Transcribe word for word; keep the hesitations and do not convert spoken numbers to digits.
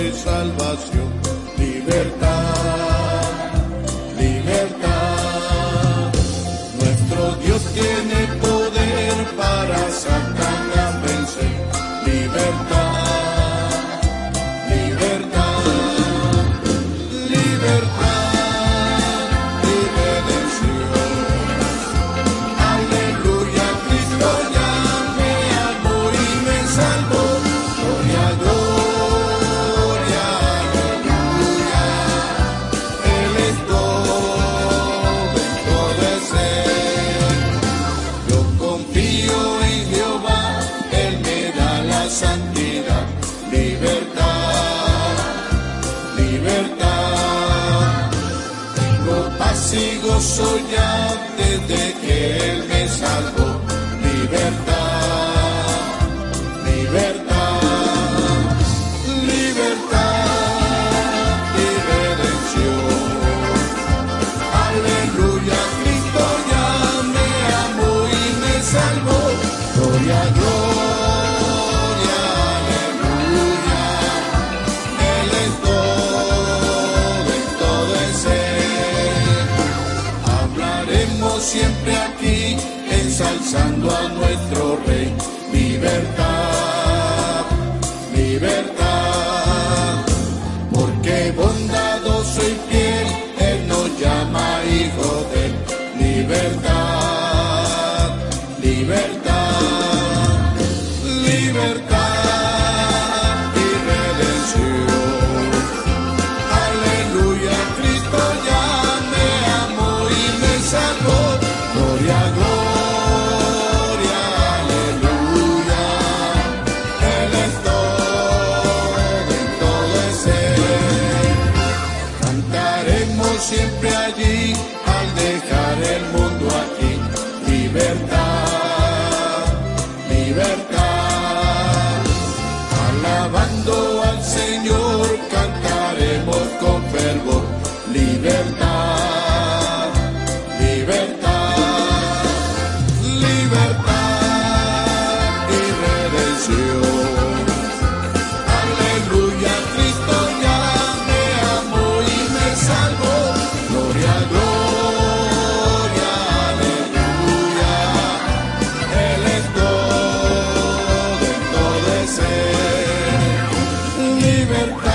de salvación. Libertad, libertad. Nuestro Dios tiene poder para Satanás vencer. Libertad, libertad, libertad y redención. Aleluya, Cristo ya me amó y me salvó. Gloria, gloria, aleluya. Él es todo en todo es Él. Yo confío en Jehová, Él me da la santidad. Libertad, libertad. Tengo paz y gozo ya desde que Él me salvó. Libertad, libertad, libertad y redención. Aleluya, Cristo ya me amó y me salvó. Gloria, gloria, aleluya. Él es todo, en todo es Él. Hablaremos siempre aquí, ensalzando a nuestro Rey. Libertad, libertad, porque bondadoso y fiel Él nos llama hijo de Él. Libertad, libertad, libertad y redención. Aleluya, Cristo ya me amó y me salvó. Gloria, gloria, aleluya. Él es todo, en todo es Él. Cantaremos siempre allí al dejar el mundo aquí. Libertad, libertad. Alabando al Señor cantaremos con fervor. Libertad, libertad, libertad y redención. Aleluya, Cristo ya me amó y me salvó. Gloria, gloria, aleluya. Él es todo, en todo es Él. Libertad.